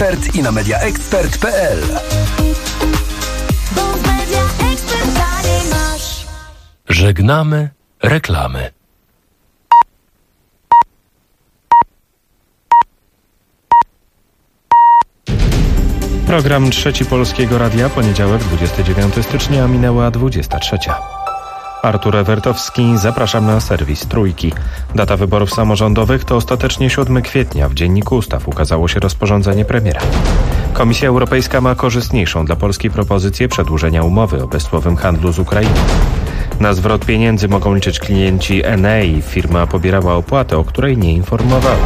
Ekspert i na mediaexpert.pl. Żegnamy reklamy. Program Trzeci Polskiego Radia, poniedziałek 29 stycznia, minęła 23. Artur Ewertowski, zapraszam na serwis Trójki. Data wyborów samorządowych to ostatecznie 7 kwietnia. W Dzienniku Ustaw ukazało się rozporządzenie premiera. Komisja Europejska ma korzystniejszą dla Polski propozycję przedłużenia umowy o bezcłowym handlu z Ukrainą. Na zwrot pieniędzy mogą liczyć klienci Enei. Firma pobierała opłatę, o której nie informowała.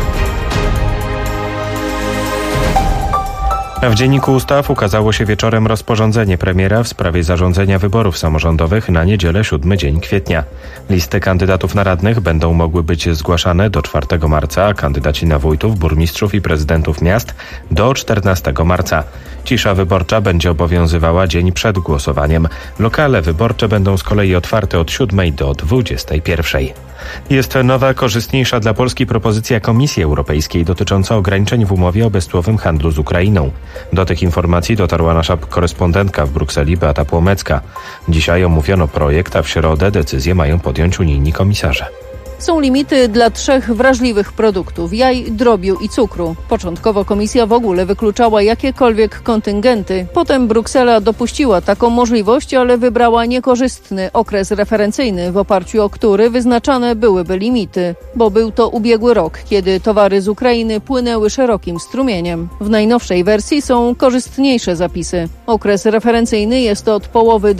W Dzienniku Ustaw ukazało się wieczorem rozporządzenie premiera w sprawie zarządzenia wyborów samorządowych na niedzielę 7 dzień kwietnia. Listy kandydatów na radnych będą mogły być zgłaszane do 4 marca, a kandydaci na wójtów, burmistrzów i prezydentów miast do 14 marca. Cisza wyborcza będzie obowiązywała dzień przed głosowaniem. Lokale wyborcze będą z kolei otwarte od 7 do 21. Jest nowa, korzystniejsza dla Polski propozycja Komisji Europejskiej dotycząca ograniczeń w umowie o bezcłowym handlu z Ukrainą. Do tych informacji dotarła nasza korespondentka w Brukseli Beata Płomecka. Dzisiaj omówiono projekt, a w środę decyzję mają podjąć unijni komisarze. Są limity dla 3 wrażliwych produktów: jaj, drobiu i cukru. Początkowo Komisja w ogóle wykluczała jakiekolwiek kontyngenty. Potem Bruksela dopuściła taką możliwość, ale wybrała niekorzystny okres referencyjny, w oparciu o który wyznaczane byłyby limity. Bo był to ubiegły rok, kiedy towary z Ukrainy płynęły szerokim strumieniem. W najnowszej wersji są korzystniejsze zapisy. Okres referencyjny jest od połowy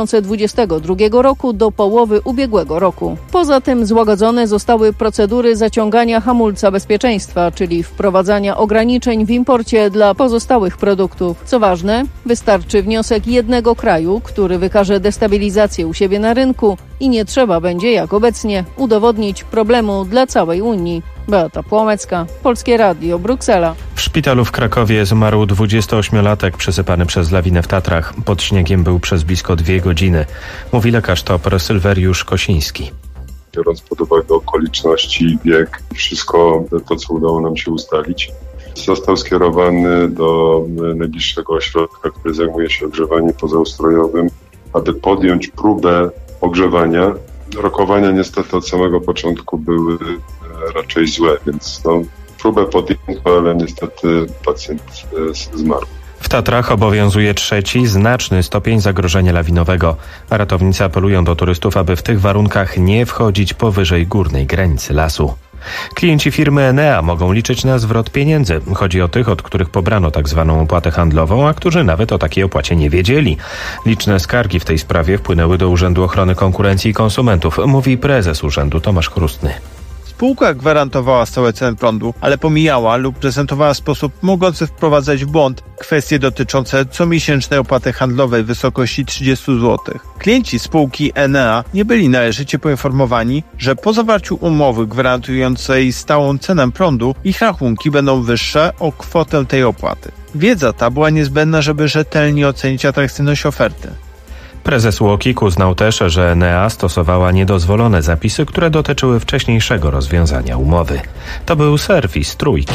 2022 roku do połowy ubiegłego roku. Poza tym złagodzono zostały procedury zaciągania hamulca bezpieczeństwa, czyli wprowadzania ograniczeń w imporcie dla pozostałych produktów. Co ważne, wystarczy wniosek jednego kraju, który wykaże destabilizację u siebie na rynku i nie trzeba będzie, jak obecnie, udowodnić problemu dla całej Unii. Beata Płomecka, Polskie Radio, Bruksela. W szpitalu w Krakowie zmarł 28-latek przysypany przez lawinę w Tatrach. Pod śniegiem był przez blisko 2 godziny. Mówi lekarz TOPR Sylweriusz Kosiński. Biorąc pod uwagę okoliczności, wiek i wszystko to, co udało nam się ustalić, został skierowany do najbliższego ośrodka, który zajmuje się ogrzewaniem pozaustrojowym, aby podjąć próbę ogrzewania. Rokowania niestety od samego początku były raczej złe, więc próbę podjęto, ale niestety pacjent zmarł. W Tatrach obowiązuje 3. znaczny stopień zagrożenia lawinowego. Ratownicy apelują do turystów, aby w tych warunkach nie wchodzić powyżej górnej granicy lasu. Klienci firmy Enea mogą liczyć na zwrot pieniędzy. Chodzi o tych, od których pobrano tzw. opłatę handlową, a którzy nawet o takiej opłacie nie wiedzieli. Liczne skargi w tej sprawie wpłynęły do Urzędu Ochrony Konkurencji i Konsumentów, mówi prezes urzędu Tomasz Chrustny. Spółka gwarantowała stałe ceny prądu, ale pomijała lub prezentowała w sposób mogący wprowadzać w błąd kwestie dotyczące comiesięcznej opłaty handlowej w wysokości 30 zł. Klienci spółki Enea nie byli należycie poinformowani, że po zawarciu umowy gwarantującej stałą cenę prądu ich rachunki będą wyższe o kwotę tej opłaty. Wiedza ta była niezbędna, żeby rzetelnie ocenić atrakcyjność oferty. Prezes UOKiK uznał też, że Enea stosowała niedozwolone zapisy, które dotyczyły wcześniejszego rozwiązania umowy. To był serwis Trójki.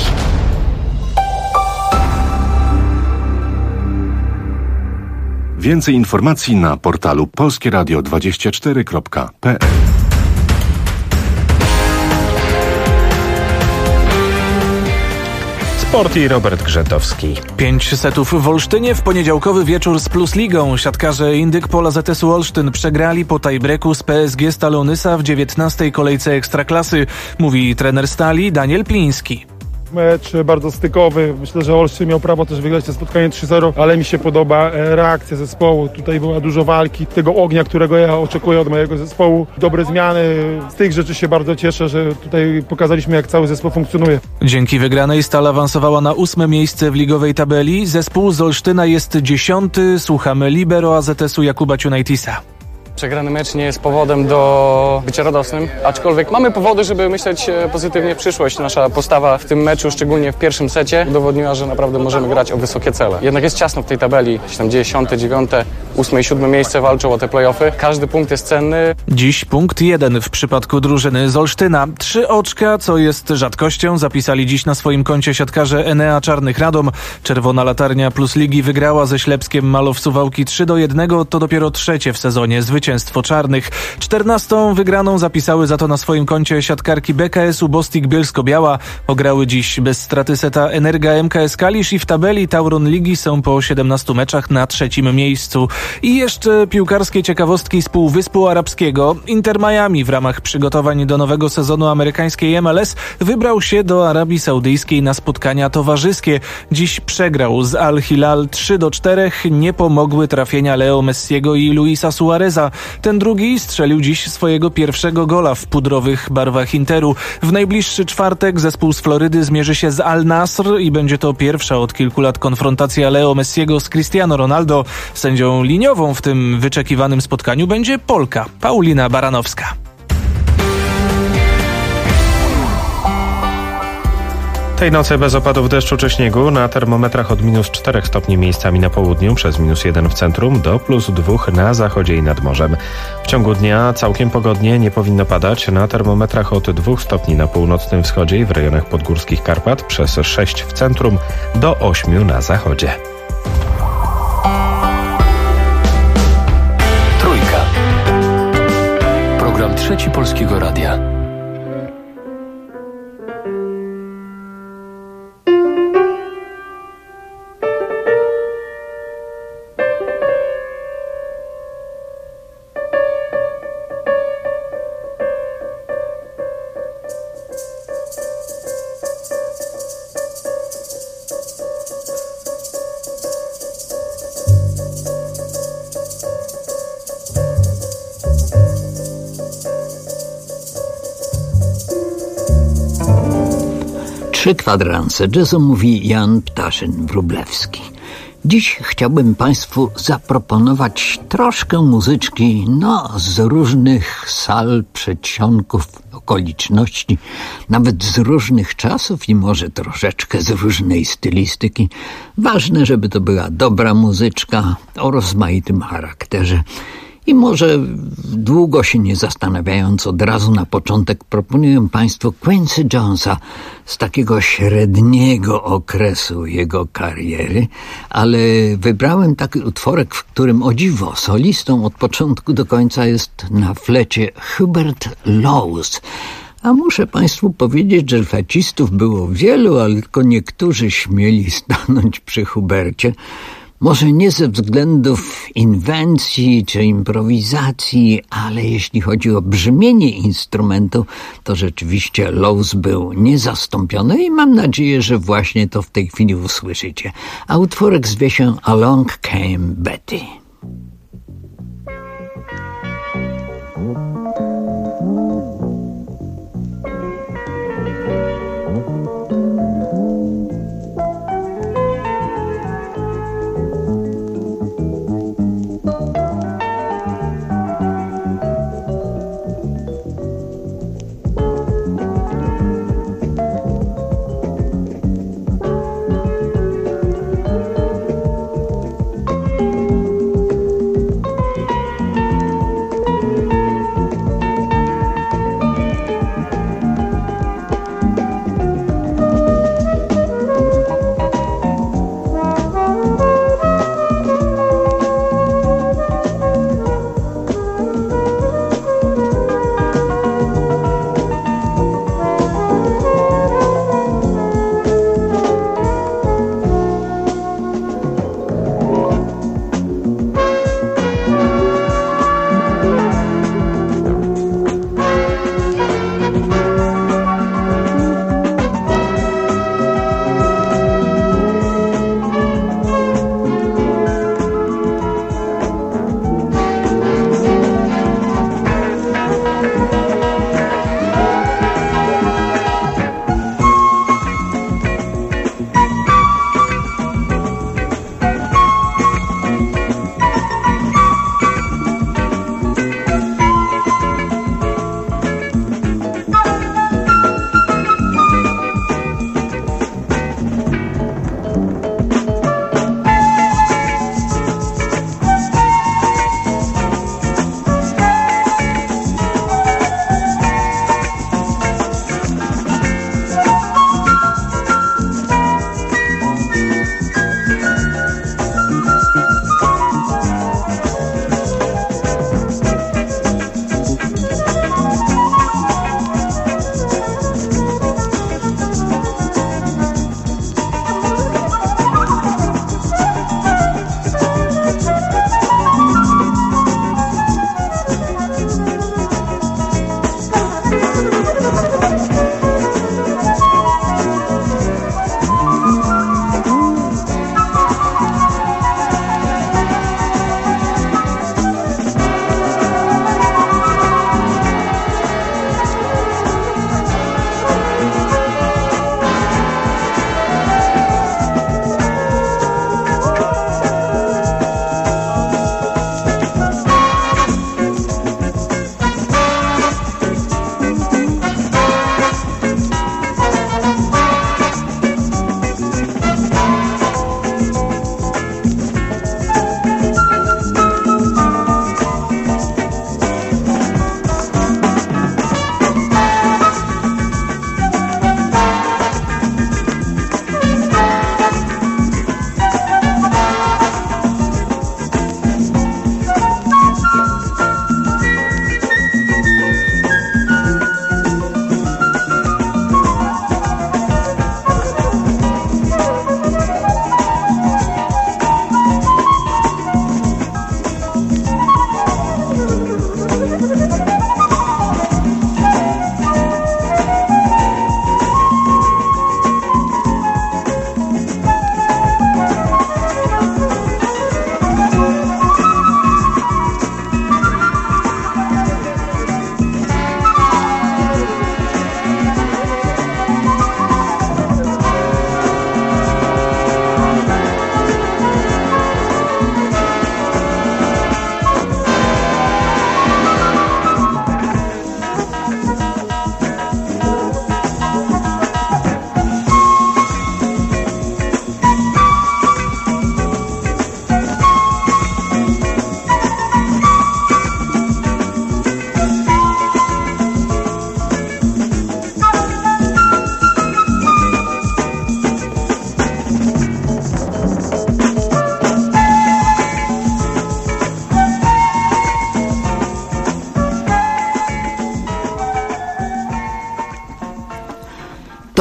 Więcej informacji na portalu polskieradio24.pl. Sport i Robert Grzętowski. 5 setów w Olsztynie w poniedziałkowy wieczór z Plus Ligą. Siatkarze Indyk Pola ZS-u Olsztyn przegrali po tiebreaku z PSG Stal Onysa w 19. kolejce Ekstraklasy, mówi trener Stali Daniel Pliński. Mecz bardzo stykowy. Myślę, że Olsztyn miał prawo też wygrać to spotkanie 3-0, ale mi się podoba reakcja zespołu. Tutaj była dużo walki, tego ognia, którego ja oczekuję od mojego zespołu. Dobre zmiany. Z tych rzeczy się bardzo cieszę, że tutaj pokazaliśmy, jak cały zespół funkcjonuje. Dzięki wygranej Stal awansowała na 8. miejsce w ligowej tabeli. Zespół z Olsztyna jest 10. Słuchamy libero AZS-u Jakuba Ciunajtisa. Przegrany mecz nie jest powodem do bycia radosnym, aczkolwiek mamy powody, żeby myśleć pozytywnie w przyszłość. Nasza postawa w tym meczu, szczególnie w pierwszym secie, udowodniła, że naprawdę możemy grać o wysokie cele. Jednak jest ciasno w tej tabeli, 10., 9., 8. i 7. miejsce walczą o te play-offy. Każdy punkt jest cenny. Dziś punkt 1 w przypadku drużyny z Olsztyna. 3 oczka, co jest rzadkością, zapisali dziś na swoim koncie siatkarze Enea Czarnych Radom. Czerwona Latarnia Plus Ligi wygrała ze Ślepskiem Malow Suwałki 3-1. To dopiero trzecie w sezonie zwycięstwo czarnych. 14. wygraną zapisały za to na swoim koncie siatkarki BKS-u Bostik Bielsko-Biała. Ograły dziś bez straty seta Energa MKS Kalisz i w tabeli Tauron Ligi są po 17 meczach na 3. miejscu. I jeszcze piłkarskie ciekawostki z Półwyspu Arabskiego. Inter Miami w ramach przygotowań do nowego sezonu amerykańskiej MLS wybrał się do Arabii Saudyjskiej na spotkania towarzyskie. Dziś przegrał z Al Hilal 3-4. Nie pomogły trafienia Leo Messiego i Luisa Suareza. Ten drugi strzelił dziś swojego pierwszego gola w pudrowych barwach Interu. W najbliższy czwartek zespół z Florydy zmierzy się z Al Nasr i będzie to pierwsza od kilku lat konfrontacja Leo Messiego z Cristiano Ronaldo. Sędzią liniową w tym wyczekiwanym spotkaniu będzie Polka Paulina Baranowska. Tej nocy bez opadów deszczu czy śniegu, na termometrach od -4 stopni miejscami na południu, przez -1 w centrum do +2 na zachodzie i nad morzem. W ciągu dnia całkiem pogodnie, nie powinno padać, na termometrach od 2 stopni na północnym wschodzie i w rejonach podgórskich Karpat, przez 6 w centrum do 8 na zachodzie. Trójka. Program Trzeci Polskiego Radia. Trzy kwadranse jazzu, mówi Jan Ptaszyn-Wróblewski. Dziś chciałbym Państwu zaproponować troszkę muzyczki, z różnych sal, przedsionków, okoliczności, nawet z różnych czasów i może troszeczkę z różnej stylistyki. Ważne, żeby to była dobra muzyczka o rozmaitym charakterze. I może długo się nie zastanawiając, od razu na początek proponuję Państwu Quincy Jonesa z takiego średniego okresu jego kariery, ale wybrałem taki utworek, w którym o dziwo solistą od początku do końca jest na flecie Hubert Laws. A muszę Państwu powiedzieć, że flecistów było wielu, ale tylko niektórzy śmieli stanąć przy Hubercie. Może nie ze względów inwencji czy improwizacji, ale jeśli chodzi o brzmienie instrumentu, to rzeczywiście Laws był niezastąpiony i mam nadzieję, że właśnie to w tej chwili usłyszycie. A utworek zwie się Along Came Betty.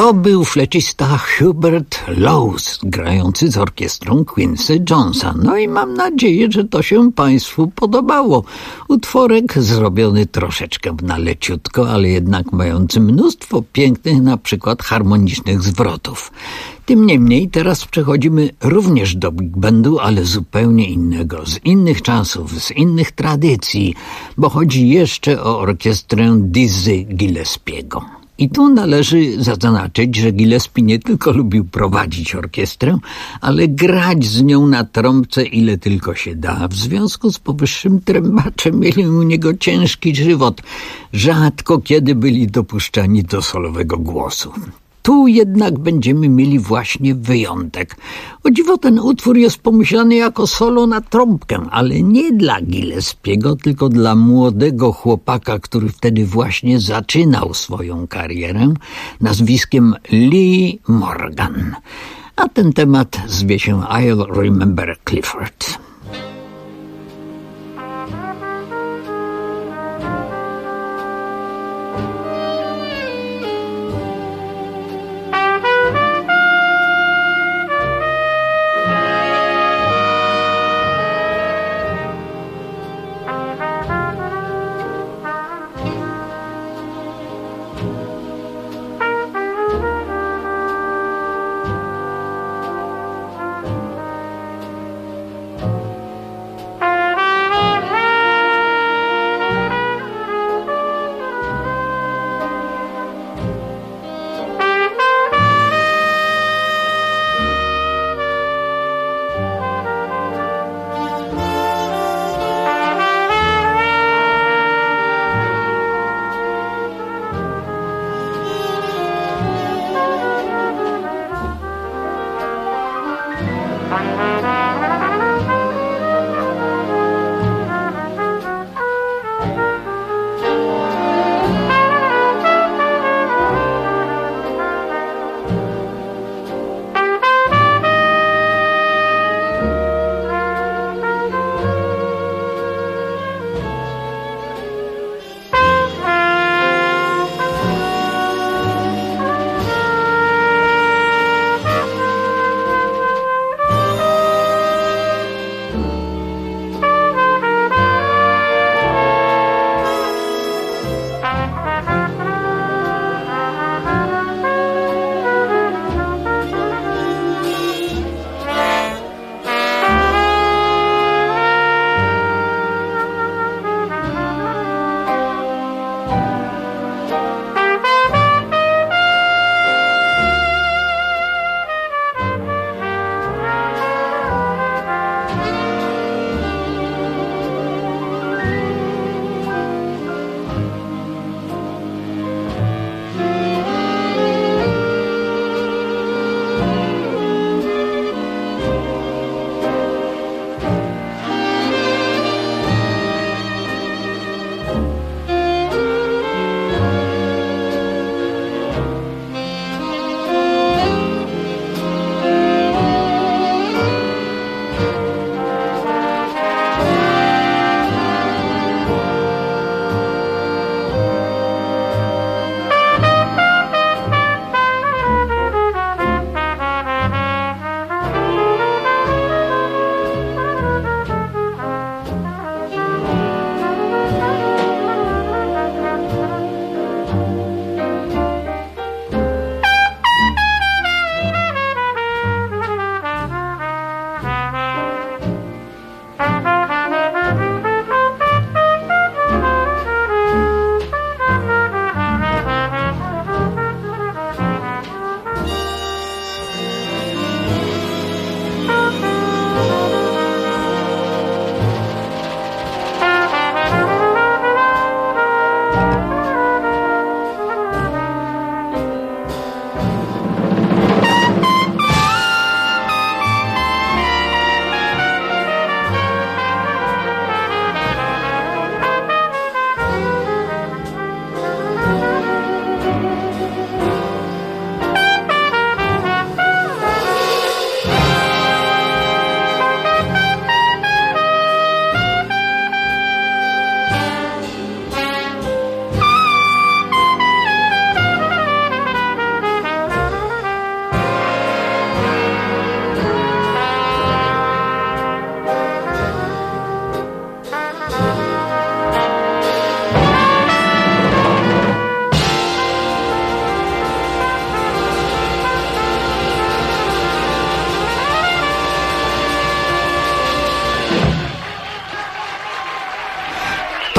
To był flecista Hubert Lowes, grający z orkiestrą Quincy Jonesa. No i mam nadzieję, że to się Państwu podobało. Utworek zrobiony troszeczkę na leciutko, ale jednak mający mnóstwo pięknych, na przykład harmonicznych zwrotów. Tym niemniej teraz przechodzimy również do big bandu, ale zupełnie innego, z innych czasów, z innych tradycji, bo chodzi jeszcze o orkiestrę Dizzy Gillespiego. I tu należy zaznaczyć, że Gillespie nie tylko lubił prowadzić orkiestrę, ale grać z nią na trąbce ile tylko się da. W związku z powyższym trębacze mieli u niego ciężki żywot. Rzadko kiedy byli dopuszczani do solowego głosu. Tu jednak będziemy mieli właśnie wyjątek. O dziwo, ten utwór jest pomyślany jako solo na trąbkę, ale nie dla Gillespiego, tylko dla młodego chłopaka, który wtedy właśnie zaczynał swoją karierę, nazwiskiem Lee Morgan. A ten temat zwie się I'll Remember Clifford.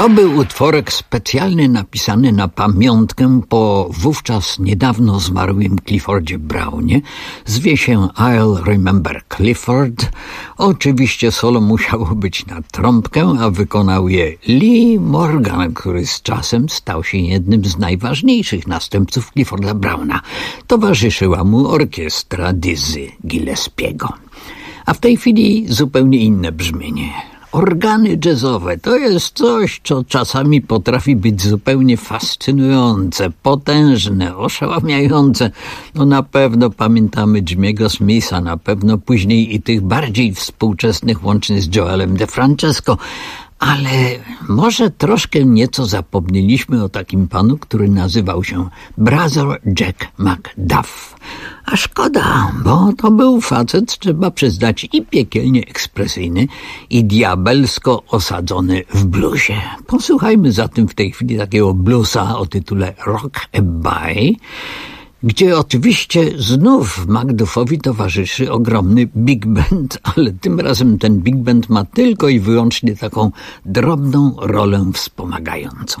To był utworek specjalny napisany na pamiątkę po wówczas niedawno zmarłym Cliffordzie Brownie. Zwie się I'll Remember Clifford. Oczywiście solo musiało być na trąbkę, a wykonał je Lee Morgan, który z czasem stał się jednym z najważniejszych następców Clifforda Browna. Towarzyszyła mu orkiestra Dizzy Gillespiego. A w tej chwili zupełnie inne brzmienie. Organy jazzowe to jest coś, co czasami potrafi być zupełnie fascynujące, potężne, oszałamiające. No na pewno pamiętamy Jimmy'ego Smitha, na pewno później i tych bardziej współczesnych, łącznie z Joelem DeFrancesco. Ale może troszkę nieco zapomnieliśmy o takim panu, który nazywał się Brother Jack McDuff. A szkoda, bo to był facet, trzeba przyznać, i piekielnie ekspresyjny, i diabelsko osadzony w bluesie. Posłuchajmy zatem w tej chwili takiego bluesa o tytule Rock-a-Bye, gdzie oczywiście znów McDuffowi towarzyszy ogromny big band, ale tym razem ten big band ma tylko i wyłącznie taką drobną rolę wspomagającą.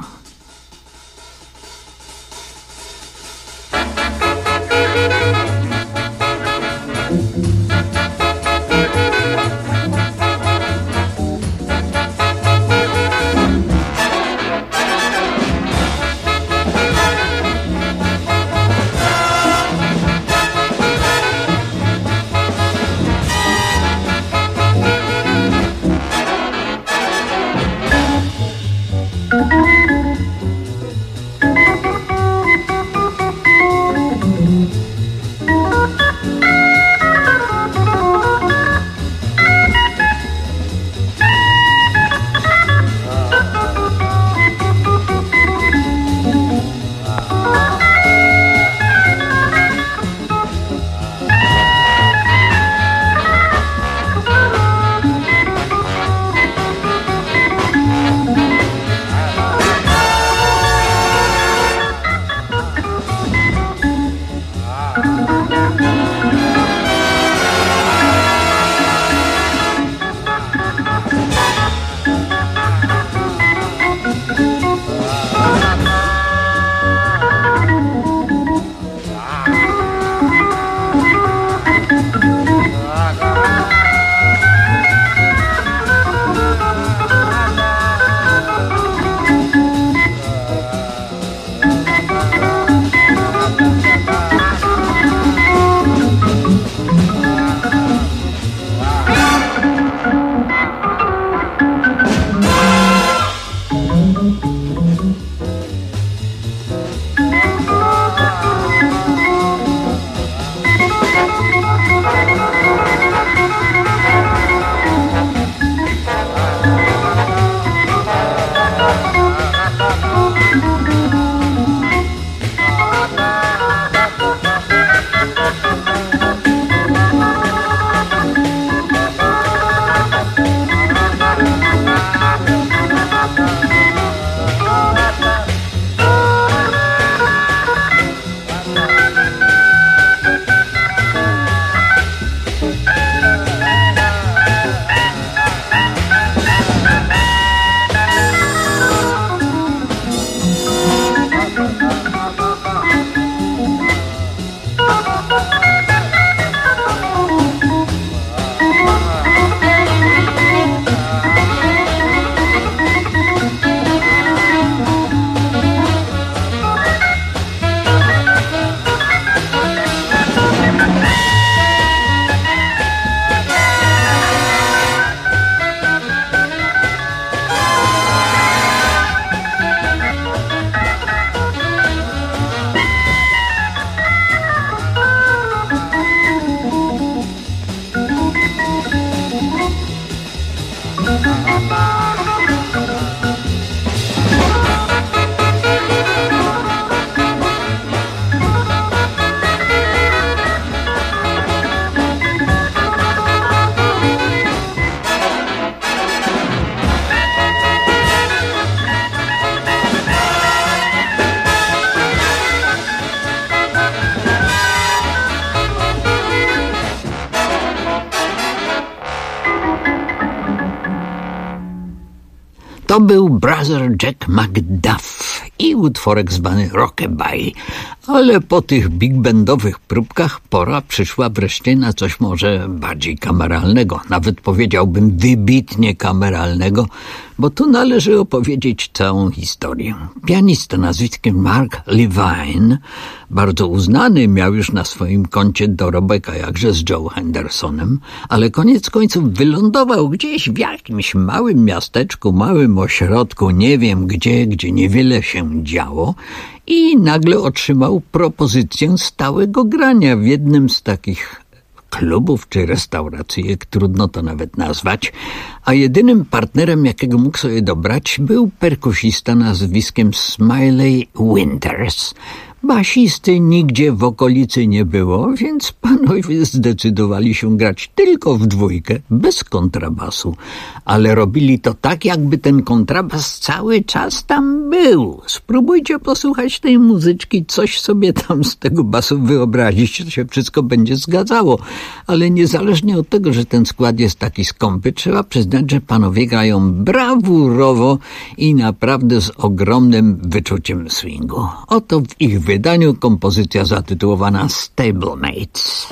To był Brother Jack McDuff i utworek zwany Rockabye. Ale po tych big bandowych próbkach pora przyszła wreszcie na coś może bardziej kameralnego. Nawet powiedziałbym wybitnie kameralnego, bo tu należy opowiedzieć całą historię. Pianista nazwiskiem Mark Levine, bardzo uznany, miał już na swoim koncie dorobek, a jakże z Joe Hendersonem, ale koniec końców wylądował gdzieś w jakimś małym miasteczku, małym ośrodku, nie wiem gdzie niewiele się działo, i nagle otrzymał propozycję stałego grania w jednym z takich klubów czy restauracji, jak trudno to nawet nazwać, a jedynym partnerem, jakiego mógł sobie dobrać, był perkusista nazwiskiem Smiley Winters. Basisty nigdzie w okolicy nie było, więc panowie zdecydowali się grać tylko w dwójkę, bez kontrabasu. Ale robili to tak, jakby ten kontrabas cały czas tam był. Spróbujcie posłuchać tej muzyczki, coś sobie tam z tego basu wyobrazić, to się wszystko będzie zgadzało. Ale niezależnie od tego, że ten skład jest taki skąpy, trzeba przyznać, że panowie grają brawurowo i naprawdę z ogromnym wyczuciem swingu. Oto w ich wydaniu kompozycja zatytułowana Stablemates.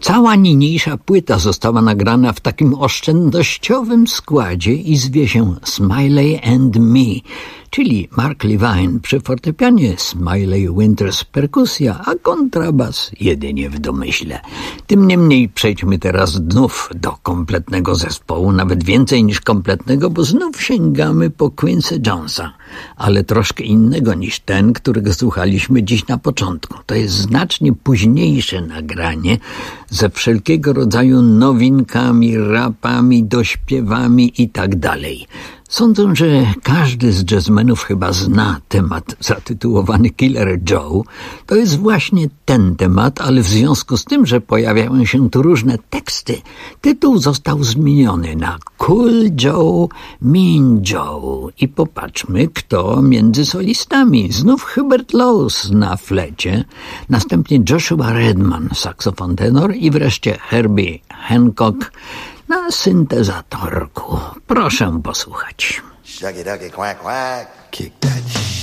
Cała niniejsza płyta została nagrana w takim oszczędnościowym składzie i zwie się Smiley and Me, czyli Mark Levine przy fortepianie, Smiley Winters perkusja, a kontrabas jedynie w domyśle. Tym niemniej przejdźmy teraz znów do kompletnego zespołu, nawet więcej niż kompletnego, bo znów sięgamy po Quincy Jonesa, ale troszkę innego niż ten, którego słuchaliśmy dziś na początku. To jest znacznie późniejsze nagranie ze wszelkiego rodzaju nowinkami, rapami, dośpiewami i tak dalej. Sądzę, że każdy z jazzmenów chyba zna temat zatytułowany Killer Joe. To jest właśnie ten temat, ale w związku z tym, że pojawiają się tu różne teksty, tytuł został zmieniony na Cool Joe, Mean Joe. I popatrzmy, kto między solistami. Znów Hubert Laws na flecie, następnie Joshua Redman, saksofon tenor i wreszcie Herbie Hancock na syntezatorku. Proszę posłuchać. Shucky ducky quack quack, kick that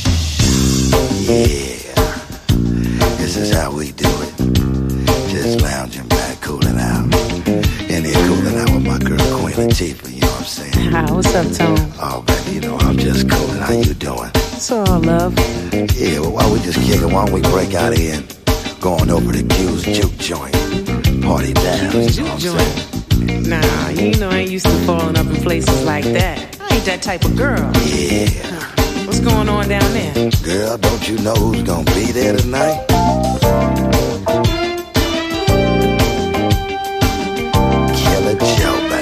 yeah. This is how we do it. Just lounging back, cooling out. In here cooling out with my girl Queen Latifah, you know what I'm saying? Hi, what's up, Tone? Oh, baby, you know I'm just cooling. How you doing? It's all love. Yeah, well, why we just kick it? Why don't we break out of here and go on over to Q's Juke Joint? Party down, you know what I'm saying? Nah, you know I ain't used to falling up in places like that. I ain't that type of girl. Yeah. What's going on down there? Girl, don't you know who's gonna be there tonight? Killer Joe, baby.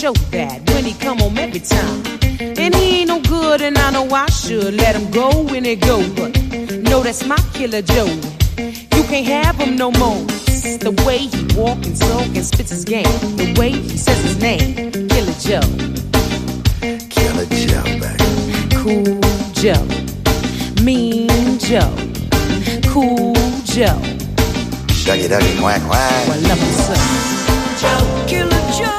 show that when he come home every time. And he ain't no good and I know I should let him go when it go. But no, that's my Killer Joe. You can't have him no more. It's the way he walk and talk and spits his game. The way he says his name, Killer Joe. Killer Joe, baby. Cool Joe. Mean Joe. Cool Joe. Dougie, Dougie, quack, quack. I love him so. Joe, Killer Joe.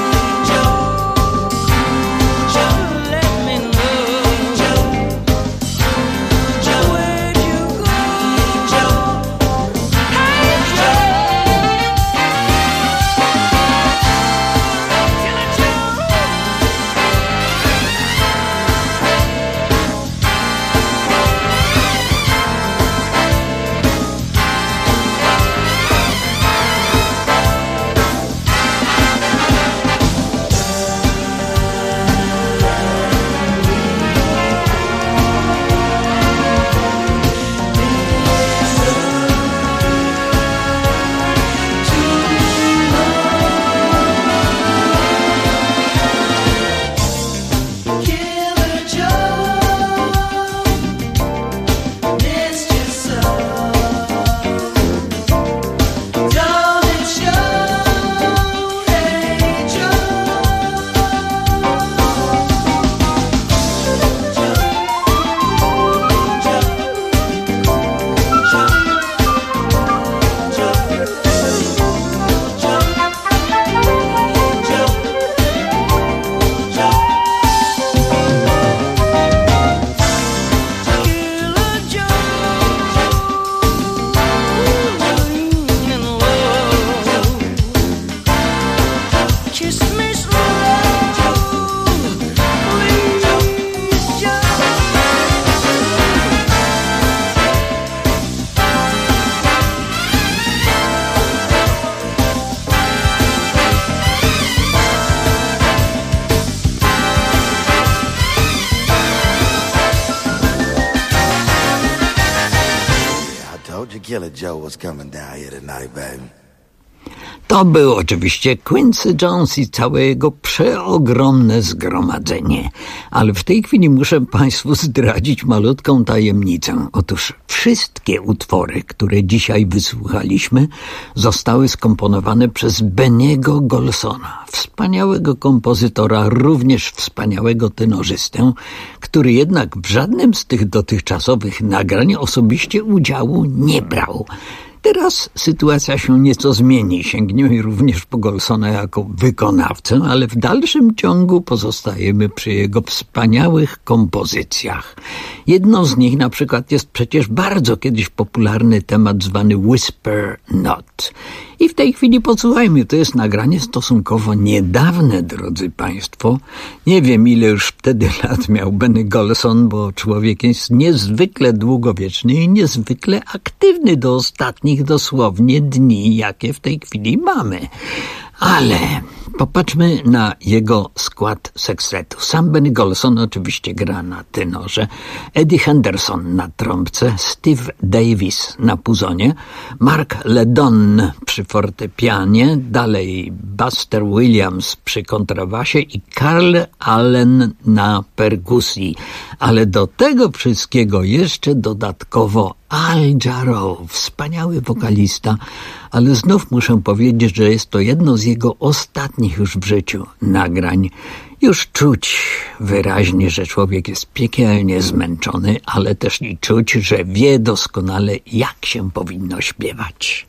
Killer Joe was coming down here tonight, baby. To był oczywiście Quincy Jones i całe jego przeogromne zgromadzenie. Ale w tej chwili muszę Państwu zdradzić malutką tajemnicę. Otóż wszystkie utwory, które dzisiaj wysłuchaliśmy, zostały skomponowane przez Benniego Golsona, wspaniałego kompozytora, również wspaniałego tenorzystę, który jednak w żadnym z tych dotychczasowych nagrań osobiście udziału nie brał. Teraz sytuacja się nieco zmieni. Sięgniemy również po Golsona jako wykonawcę, ale w dalszym ciągu pozostajemy przy jego wspaniałych kompozycjach. Jedną z nich na przykład jest przecież bardzo kiedyś popularny temat zwany Whisper Not. I w tej chwili posłuchajmy, to jest nagranie stosunkowo niedawne, drodzy Państwo. Nie wiem, ile już wtedy lat miał Benny Golson, bo człowiek jest niezwykle długowieczny i niezwykle aktywny do ostatnich dosłownie dni, jakie w tej chwili mamy. Ale popatrzmy na jego skład sekstetu. Sam Benny Golson oczywiście gra na tenorze, Eddie Henderson na trąbce, Steve Davis na puzonie, Mark LeDonne przy fortepianie, dalej Buster Williams przy kontrabasie i Carl Allen na perkusji. Ale do tego wszystkiego jeszcze dodatkowo Al Jarreau, wspaniały wokalista, ale znów muszę powiedzieć, że jest to jedno z jego ostatnich już w życiu nagrań. Już czuć wyraźnie, że człowiek jest piekielnie zmęczony, ale też i czuć, że wie doskonale, jak się powinno śpiewać.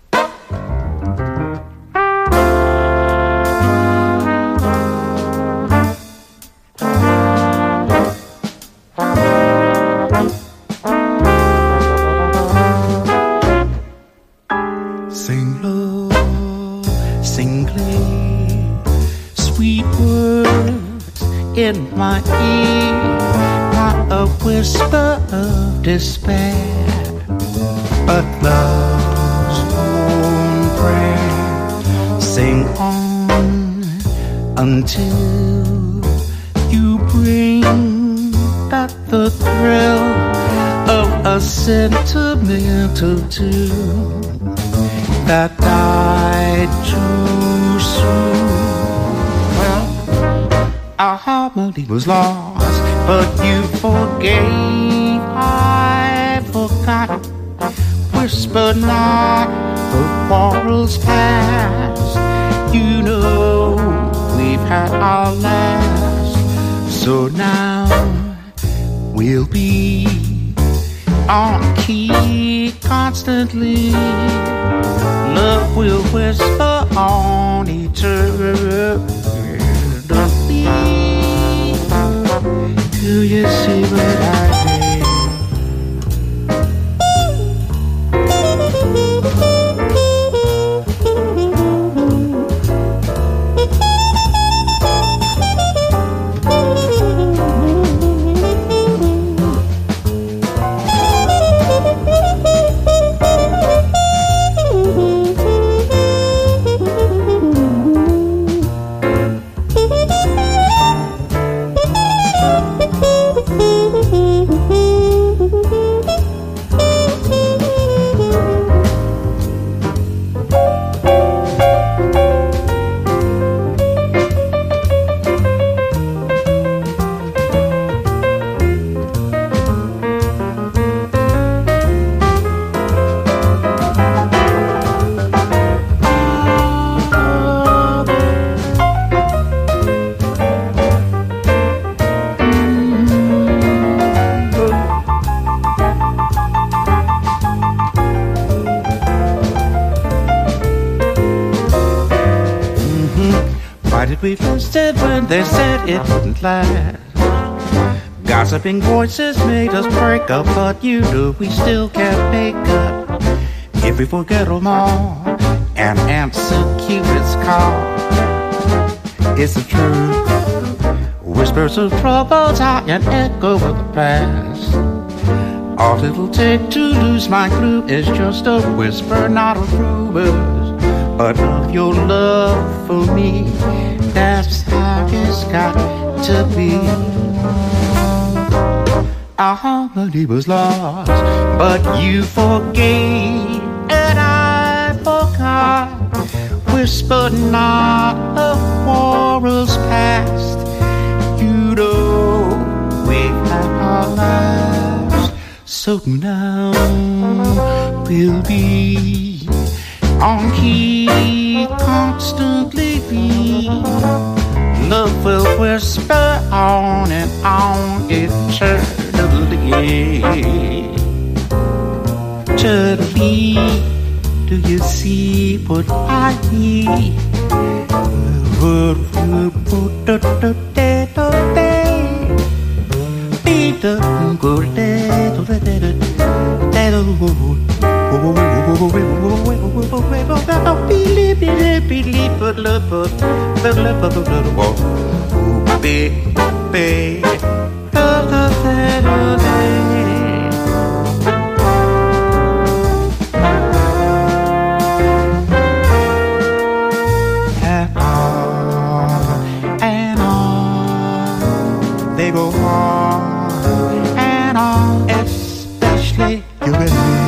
Sing low, sing clear, sweet words in my ear, not a whisper of despair, but love's own prayer. Sing on until you bring back the thrill of a sentimental tune that died too soon. Well, our harmony was lost, but you forgave, I forgot. Whisper not the quarrels past. You know we've had our last, so now we'll be on key constantly. Love will whisper on eternally. Do you see what I mean? We first it when they said it wouldn't last. Gossiping voices made us break up, but you knew we still can't make up. If we forget them all and answer Cupid's call, it's the truth. Whispers of troubles are an echo of the past. All it'll take to lose my clue is just a whisper, not of rumors, but of your love for me. That's how it's got to be. Our harmony was lost, but you forgave and I forgot. Whisper not of quarrels past. You know we've had our lives, so now we'll be on key constantly. Love will whisper on and on eternally. Eternally, do you see what I need? And on they go on and on, especially you and me.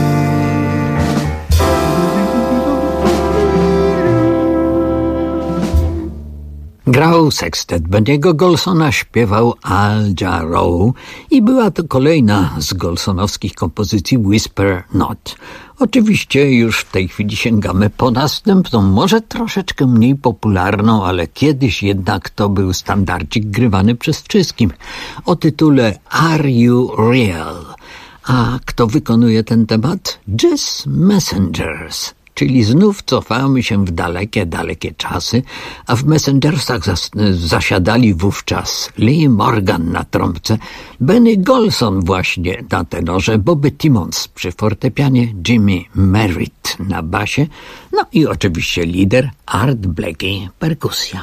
Grał sekstet Benny'ego Golsona, śpiewał Al Jarreau i była to kolejna z golsonowskich kompozycji Whisper Not. Oczywiście już w tej chwili sięgamy po następną, może troszeczkę mniej popularną, ale kiedyś jednak to był standardzik grywany przez wszystkich, o tytule Are You Real? A kto wykonuje ten temat? Jazz Messengers. Czyli znów cofamy się w dalekie czasy, a w Messengersach zasiadali wówczas Lee Morgan na trąbce, Benny Golson właśnie na tenorze, Bobby Timmons przy fortepianie, Jimmy Merritt na basie, no i oczywiście lider Art Blakey, perkusja.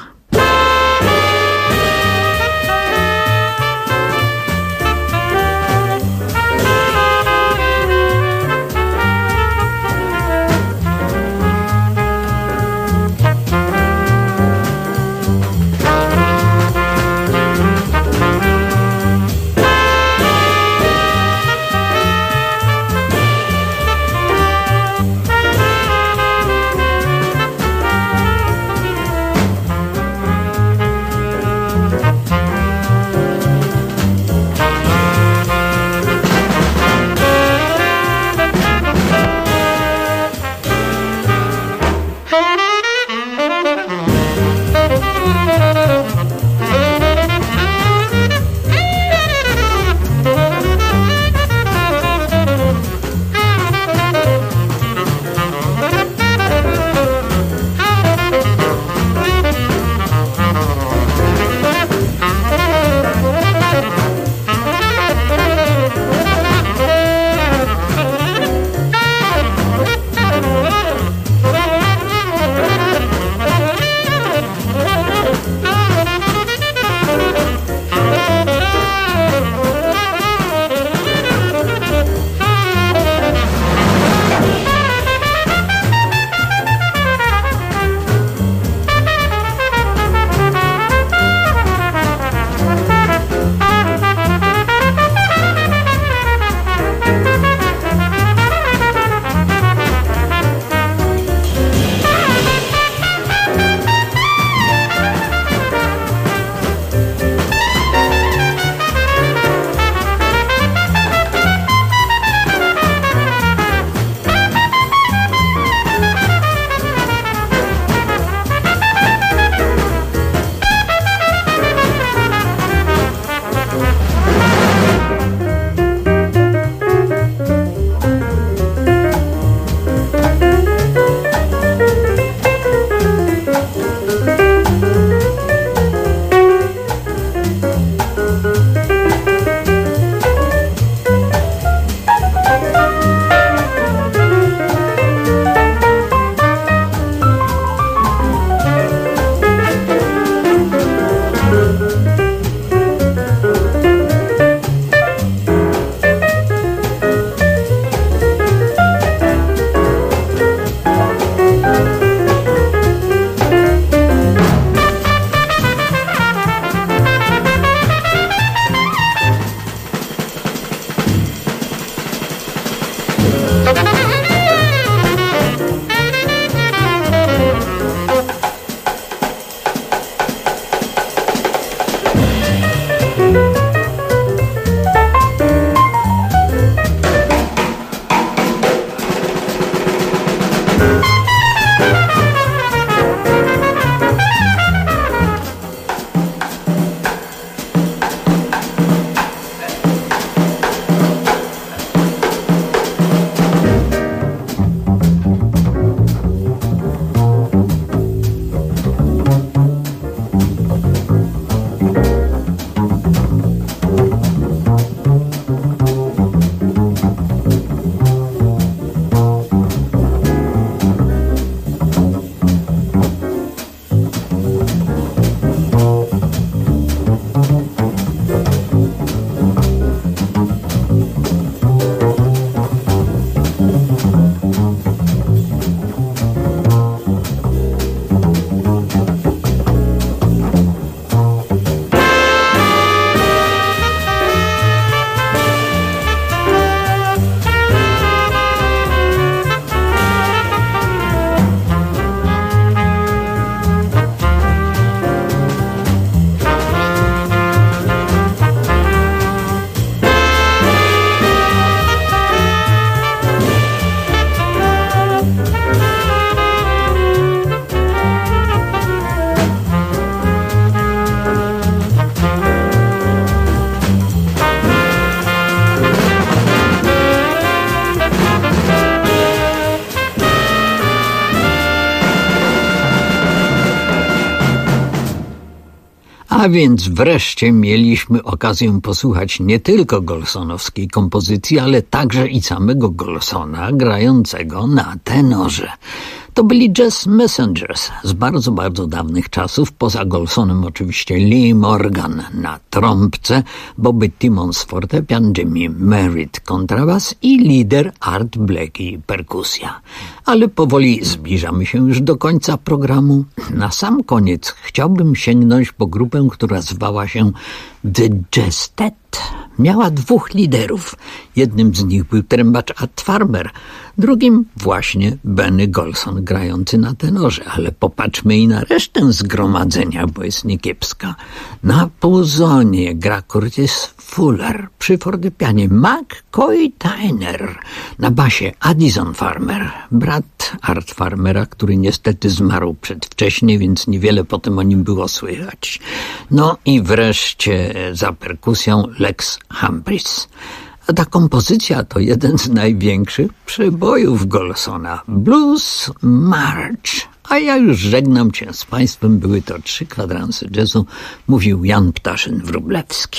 A więc wreszcie mieliśmy okazję posłuchać nie tylko golsonowskiej kompozycji, ale także i samego Golsona grającego na tenorze. To byli Jazz Messengers z bardzo, bardzo dawnych czasów. Poza Golsonem oczywiście Lee Morgan na trąbce, Bobby Timmons fortepian, Jimmy Merritt kontrabas i lider Art Blakey perkusja. Ale powoli zbliżamy się już do końca programu. Na sam koniec chciałbym sięgnąć po grupę, która zwała się The Jazztet. Miała 2 liderów. Jednym z nich był trębacz Art Farmer, drugim właśnie Benny Golson grający na tenorze. Ale popatrzmy i na resztę zgromadzenia, bo jest niekiepska. Na puzonie gra Curtis Fuller, przy fortepianie McCoy Tyner, na basie Addison Farmer, brat Art Farmera, który niestety zmarł przedwcześnie, więc niewiele potem o nim było słychać. No i wreszcie za perkusją Lex Humphries. A ta kompozycja to jeden z największych przebojów Golsona, Blues March. A ja już żegnam się z Państwem. Były to 3 kwadranse jazzu, mówił Jan Ptaszyn-Wróblewski.